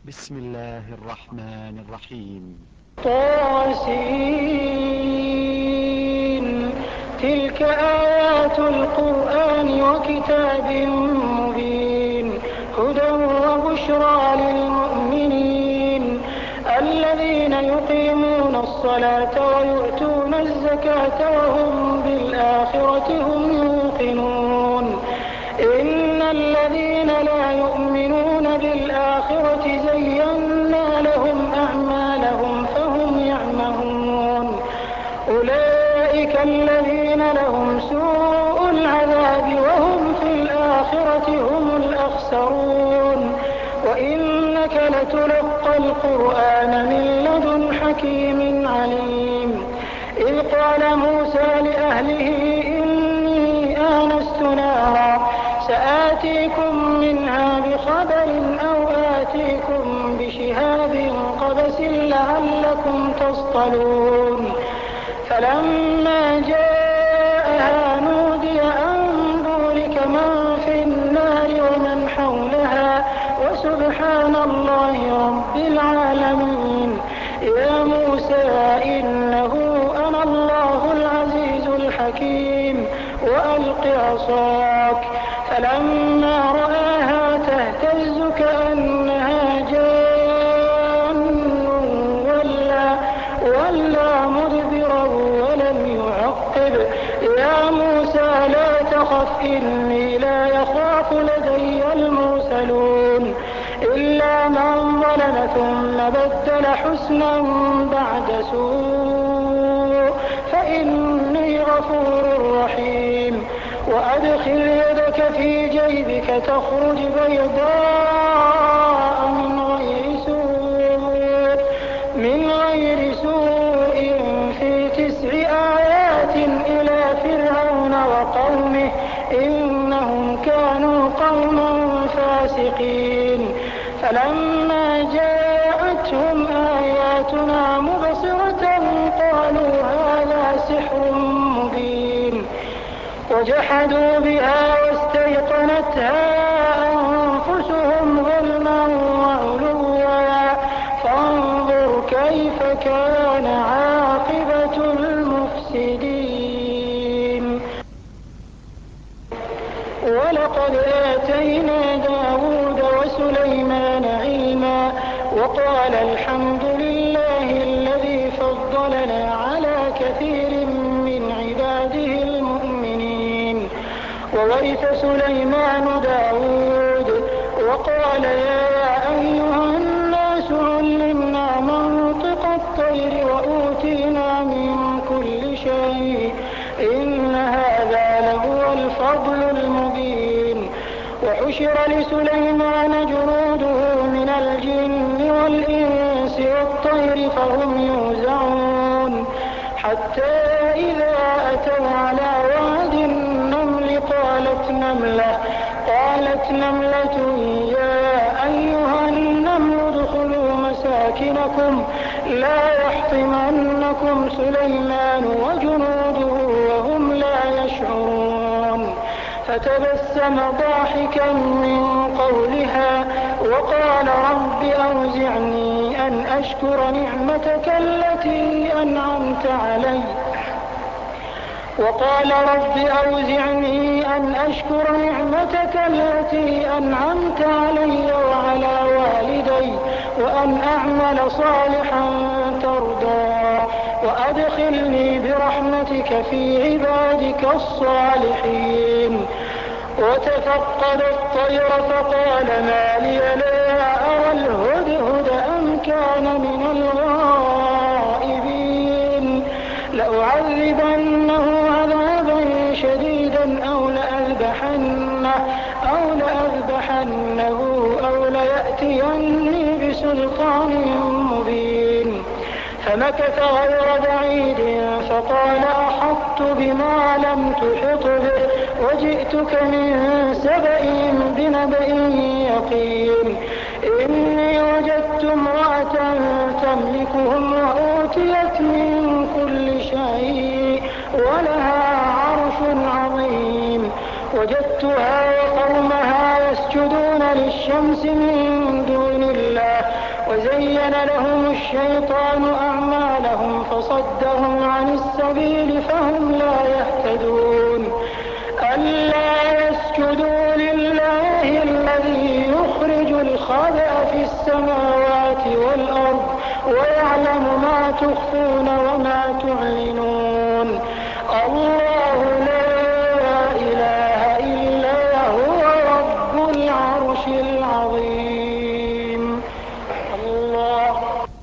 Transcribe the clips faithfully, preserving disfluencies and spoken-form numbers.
بسم الله الرحمن الرحيم. طاسين تلك آيات القرآن وكتاب مبين هدى وبشرى للمؤمنين الذين يقيمون الصلاة ويؤتون الزكاة وهم بالآخرة هم يوقنون إن الذين لا يؤمنون بالآخرة زينا لهم أعمالهم فهم يعمهون أولئك الذين لهم سوء العذاب وهم في الآخرة هم الأخسرون وإنك لتلقى القرآن من لدن حكيم عليم إذ قال موسى لأهله إني آنست نارا سآتيكم منها بخبر أو آتيكم بشهاب قبس لعلكم تصطلون فلما جاءها نودي أن بورك من في النار ومن حولها وسبحان الله رب العالمين يا موسى إنه أنا الله العزيز الحكيم وألق عصاك فلما رآها تهتز كأنها جان ولا, ولا مدبرا ولم يعقب يا موسى لا تخف إني لا يخاف لدي المرسلون إلا من ظلم ثم بدل حسنا بعد سوء فإني غفور رحيم وأدخل يدك في جيبك تخرج بيضاء من غير سوء من غير سوء في تسع آيات إلى فرعون وقومه إنهم كانوا قوما فاسقين فلما جاءتهم آياتنا مبصرة قالوا هذا سحر مبين وجحدوا بها واستيقنتها أنفسهم ظلما وعلوا فانظر كيف كان عاقبة المفسدين ولقد آتينا داود وسليمان علما وقال الحمد لله الذي فضلنا على كثير من عباده المؤمنين وورث سليمان داود وقال يا أيها الناس علمنا منطق الطير وأوتينا من كل شيء إن هذا لهو الفضل المبين وحشر لسليمان جنوده من الجن والإنس والطير فهم يوزعون حتى إذا أتوا على واد النمل قالت نملة قالت نملة يا أيها النمل ادخلوا مساكنكم لا يحطمنكم سليمان وجنوده وهم لا يشعرون فتبسم ضاحكا من قولها وقال رب أوزعني أن أشكر نعمتك التي أنعمت علي وقال رب أوزعني أن أشكر نعمتك التي أنعمت علي وعلى والدي وأن أعمل صالحا ترضاه وأدخلني برحمتك في عبادك الصالحين وتفقد الطير فقال ما لي لا أرى الهدهد أم كان من الغائبين لأعذبنه عذابا شديدا أو لأذبحنه أو لأذبحنه أو ليأتيني بسلطان مبين فمكث غير بعيد فقال أحطت بما لم تحط به وجئتك من سبأ بنبأ يقين إني وجدت امرأة تملكهم وأوتيت من كل شيء ولها عرش عظيم وجدتها وقومها يسجدون للشمس من دون الله وزين لهم الشيطان أعمالهم فصدهم عن السبيل فهم لا يهتدون ألا يسجدوا لله الذي يخرج الخبأ في السماوات والأرض ويعلم ما تخفون وما تعلنون الله لا إله إلا هو رب العرش العظيم. الله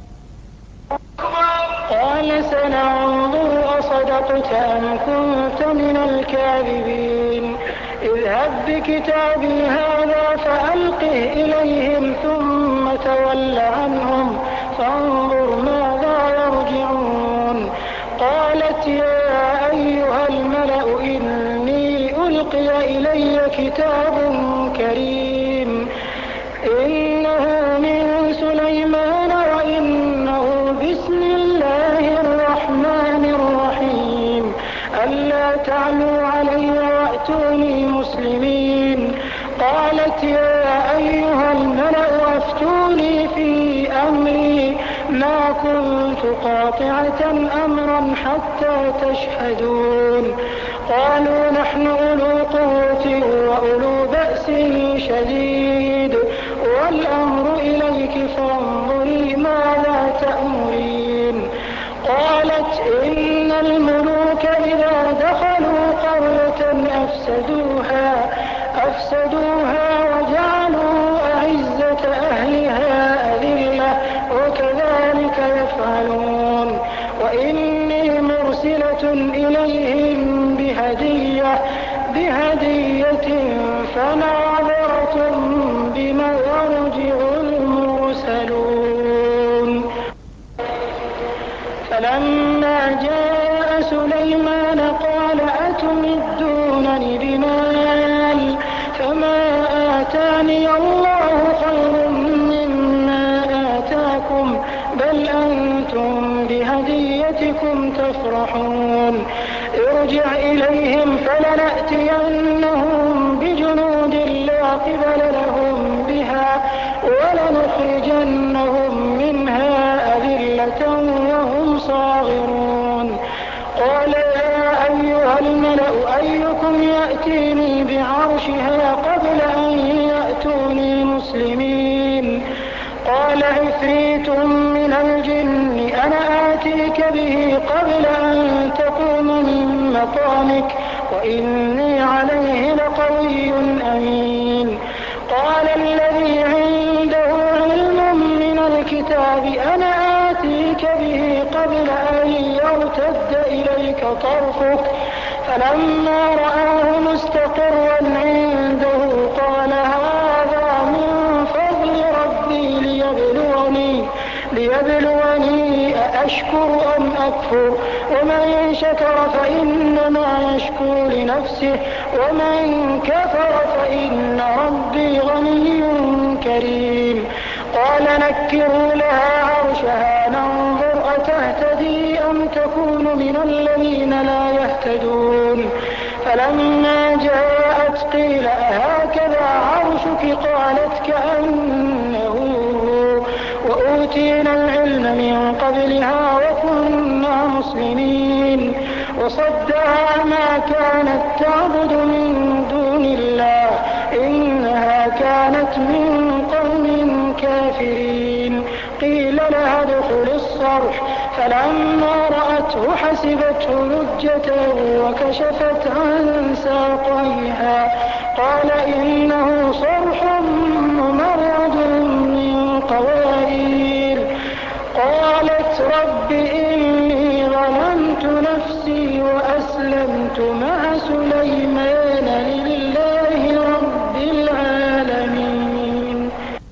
قال سننظر أصدقت أم كنت من الكاذبين اذهب بكتابي هذا فألقه إليهم ثم تول عنهم فانظر ماذا يرجعون. قالت يا أيها الملأ إني ألقي إلي كتاب كريم إنه من سليمان وإنه بسم الله الرحمن الرحيم ألا تعلوا علي وأتوني مسلمين. قالت يا أيها الملأ أفتوني في أمري ما كنت قاطعة أمرا حتى تشهدون. قالوا نحن أولو قوة وأولو بأس شديد والأمر إليك فانظري ماذا تأمرين. قالت إن الملوك إذا دخلوا قرية أفسدوها أفسدوها وجعلوا أعزة أهلها أذلة وكذلك يفعلون. وإني مرسلة إليهم بهدية بهدية فناظرة بما يرجع المرسلون. فلما جاء سليمان قال أتمدونني بمال فما آتاني الله خير مما آتاكم بل أنتم بهديتكم تفرحون. ارجع إليهم فلنأتينهم بجنود لا قبل لهم بها ولنخرجنهم منها أذلة وهم صاغرون. قال يا أيها الملأ أيكم يأتيني بعرشها قبل أن يأتوني مسلمين. قال عفريت من الجن أنا آتيك به قبل أن تقوم من مقامك وإني عليه لقوي أمين. قال الذي عنده علم من الكتاب أنا آتيك به قبل أن يرتد إليك طرفك فلما رآه مستقرا عنده قال هذا من فضل ربي ليبلوني ليبلوني أأشكر أم أكفر ومن شكر فإنما يشكر لنفسه ومن كفر فإن ربي غني كريم. قال نكروا لها عرشها ننظر أتهتدي أم تكون من الذين لا يهتدون. فلما جاءت قيل أهكذا عرشك قالت كأنه وأوتينا العلم من قبلها وكنا مسلمين. وصدها ما كانت تعبد من دون الله إنها كانت من قوم كافرين. قيل لها ادخل الصرح فلما رأته حسبته لجة وكشفت عن ساقيها قال إنه صرح ممرد من قوارير. قالت رب إني ظلمت نفسي وأسلمت مع سليمان لله رب العالمين.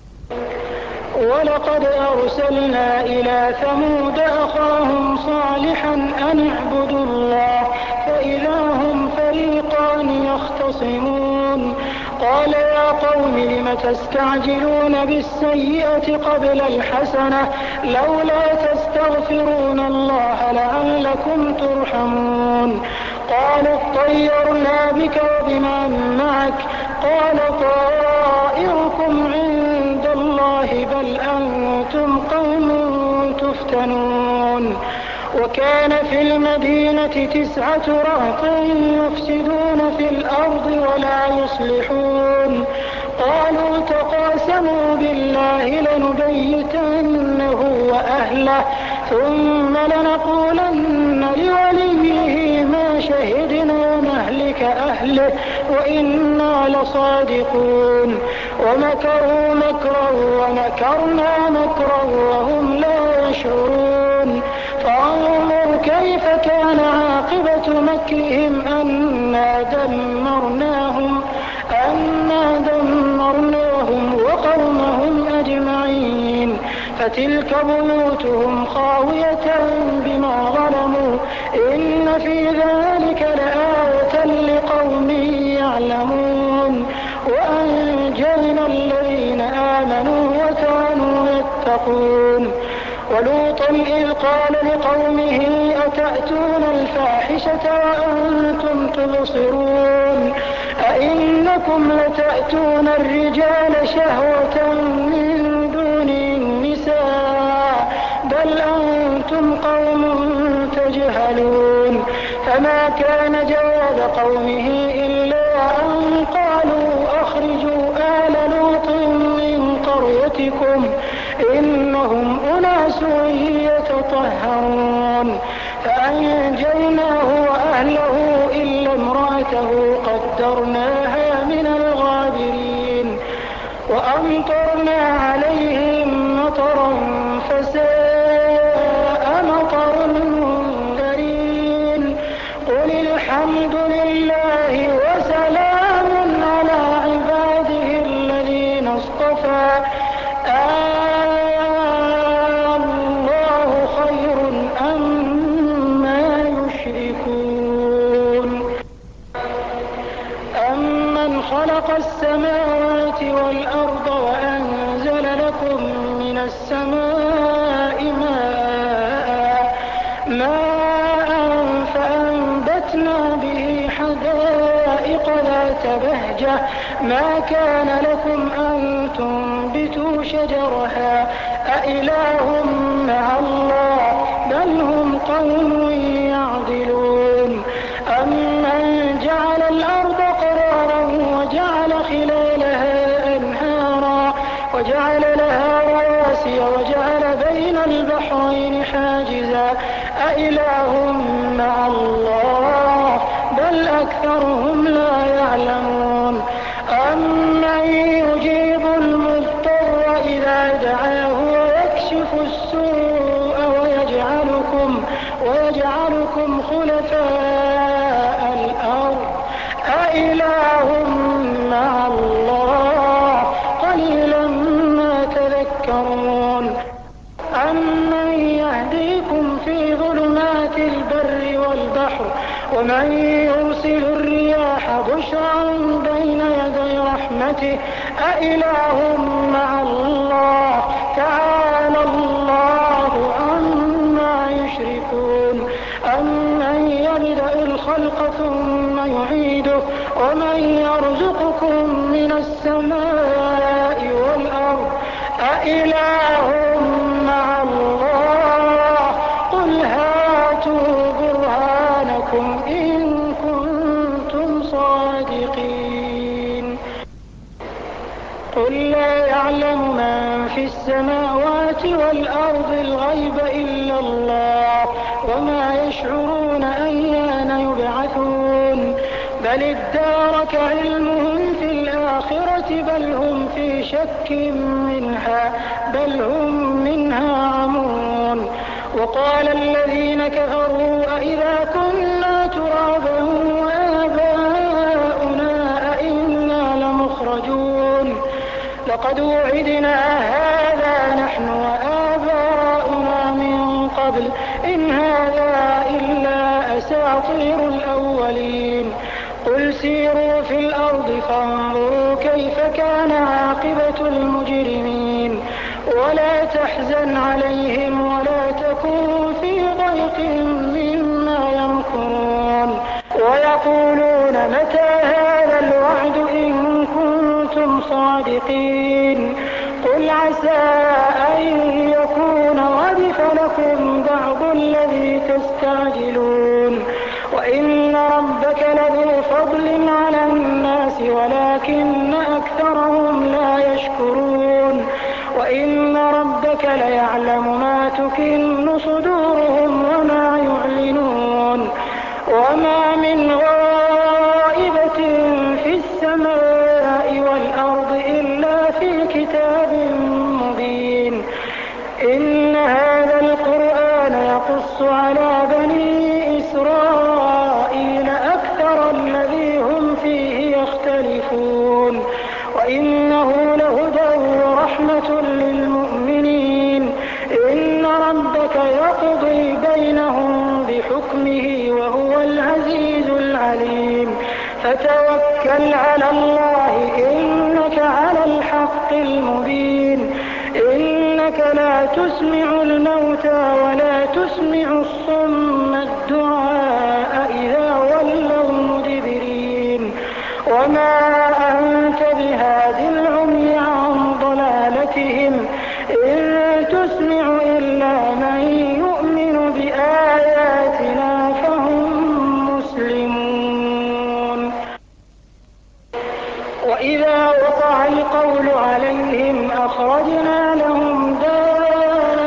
ولقد أرسلنا إلى ثمود أخاهم صالحا أن اعبدوا الله فإذا هم فريقان يختصمون. قال يا قوم لم تستعجلون بالسيئة قبل الحسنة لولا تستغفرون الله لعلكم ترحمون. قالوا اطيرنا بك وبمن معك قال طائركم عند الله بل أنتم قوم يفتنون. وكان في المدينة تسعة رهط يفسدون في الأرض ولا يصلحون. قالوا تقاسموا بالله لنبيتنه وأهله ثم لنقولن لوليه ما شهدنا مهلك أهله وإنا لصادقون. ومكروا مكرا ومكرنا مكرا وهم لا يشعرون. فانظر كيف كان عاقبة مكرهم أنا دمرناهم أنا دمرناهم وقومهم أجمعين. فتلك بيوتهم خاوية بما ظلموا إن في ذلك لآية لقوم يعلمون. وأنجينا الذين آمنوا وكانوا يتقون. ولوطا إذ قال لقومه أتأتون الفاحشة وأنتم تبصرون أئنكم لتأتون الرجال شهوة من دون النساء بل أنتم قوم تجهلون. فما كان جواب قومه إلا أن قالوا أخرجوا آل لوط من قريتكم إنهم أناس يتطهرون. فأنجيناه وأهله إلا امرأته قدرناها من الغابرين. وأمطرنا عليهم مطرا فساء مطر المنذرين. قل الحمد لله وسلام على عباده الذين اصطفى الله خير أما يشركون. أمن خلق السماوات والأرض وأنزل لكم من السماء ماء ماء فأنبتنا به حدائق ذات بهجة ما كان لكم أن تنبتوا شجرها أإله مع الله بل هم قوم يعدلون. أمن جعل الأرض قرارا وجعل خلالها أنهارا وجعل لها رواسي وجعل بين البحرين حاجزا أإله مع الله بل أكثرهم لا يعلمون. أمن يجيب المضطر إذا دعاه ويكشف السوء ويجعلكم ويجعلكم خلفاء الأرض أإله مع الله قليلا ما تذكرون. أمن يهديكم في ظلمات البر والبحر ومن يرسل الرياح بشرا بين يدي رحمته أإله مع الله تعالى الله عما يشركون. أمن يبدأ الخلق ثم يعيده ومن يرزقكم من السماء والأرض أإله مع الله قل هاتوا برهانكم إن كنتم صادقين. قل لا يعلم من في السماوات والأرض الغيب إلا الله وما يشعرون أيان يبعثون. بل ادارك علمهم في الآخرة بل هم في شك منها بل هم منها عمون. وقال الذين كفروا أئذا كنا ترابا وآباؤنا أئنا لمخرجون لقد وعدنا هذا نحن وآباؤنا من قبل إن هذا إلا أساطير الأولين. قل سيروا في الأرض فانظروا كيف كان عاقبة المجرمين ولا تحزن عليهم ولا تكن في ضيق مما يمكرون. ويقولون متى هذا الوعد إن كنتم صادقين. قل عسى أن يكون ردف لكم يستعجلون وإن ربك لذو فضل على الناس ولكن أكثرهم لا يشكرون وإن ربك ليعلم ما تكن صدورهم وما يعلنون وما من غائبة في السماء والأرض إلا في كتاب مبين إن هذا القرآن يقص على بني إسرائيل أكثر الذي هم فيه يختلفون وإنه لهدى ورحمة للمؤمنين إن ربك يقضي بينهم بحكمه وهو العزيز العليم فتوكل على الله إنك على الحق المبين إنك لا تسمع الموتى ولا تسمع الصم الدعاء إذا ولوا مدبرين وما أنت بهاد العمي عن ضلالتهم إن تسمع إلا من يؤمن بآياتنا فهم مسلمون وإذا وقع القول عليهم أخرجنا لهم دابة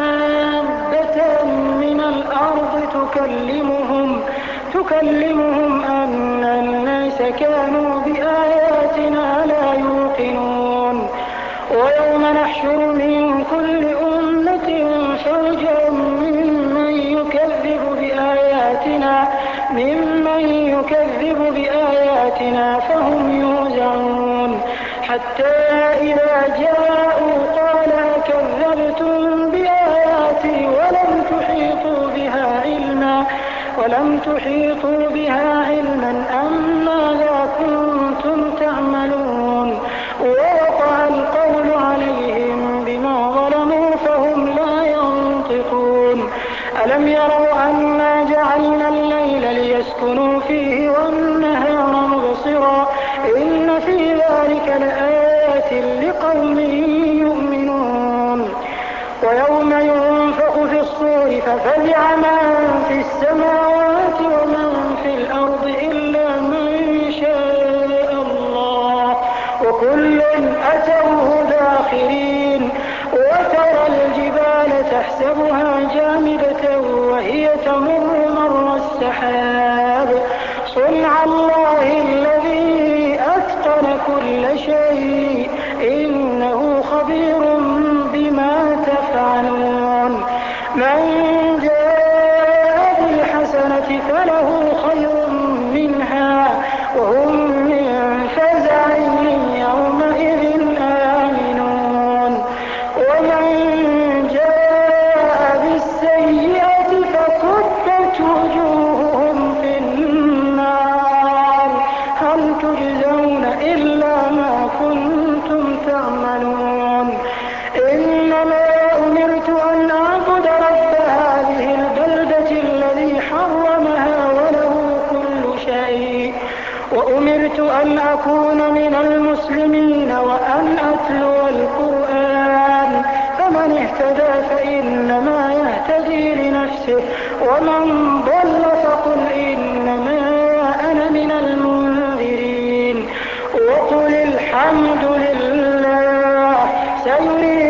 من الأرض تكلمهم تكلمهم أن الناس كانوا بآياتنا لا يوقنون ويوم نحشر من كل أمة فوجا ممن يكذب بآياتنا ممن يكذب بآياتنا فهم يوزعون حتى إذا جاءوا قال كذبتم بآياتي ولم تحيطوا بها علما ولم تحيطوا بها علما أم ماذا كنتم تعملون ووقع القول عليهم بما ظلموا فهم لا ينطقون ألم يروا أنا جعلنا الليل ليسكنوا فيه والنهار مبصرا إن في ذلك لآيات لقوم يؤمنون ويوم ينفخ في الصور ففزع من في السماوات ومن في الأرض إلا من شاء الله وكل أتوه داخرين وترى الجبال تحسبها جامدة وهي تمر مر السحاب صنع الله الذي أتقن كل شيء إنه خبير بما تفعلون من جاء بالحسنة فله خير منها وهم من فزع يومئذ آمنون ومن جاء بالسيئة فكبت وجوههم في النار هل تجزون إلا ما كنتم تعملون إنما أمرت أن أعبد رب هذه البلدة الذي حرمها وله كل شيء وأمرت أن أكون من المسلمين وأن أتلو القرآن فمن اهتدى فإنما يهتدي لنفسه ومن ضل فقل إنما أنا من المنذرين وقل الحمد لله سيريد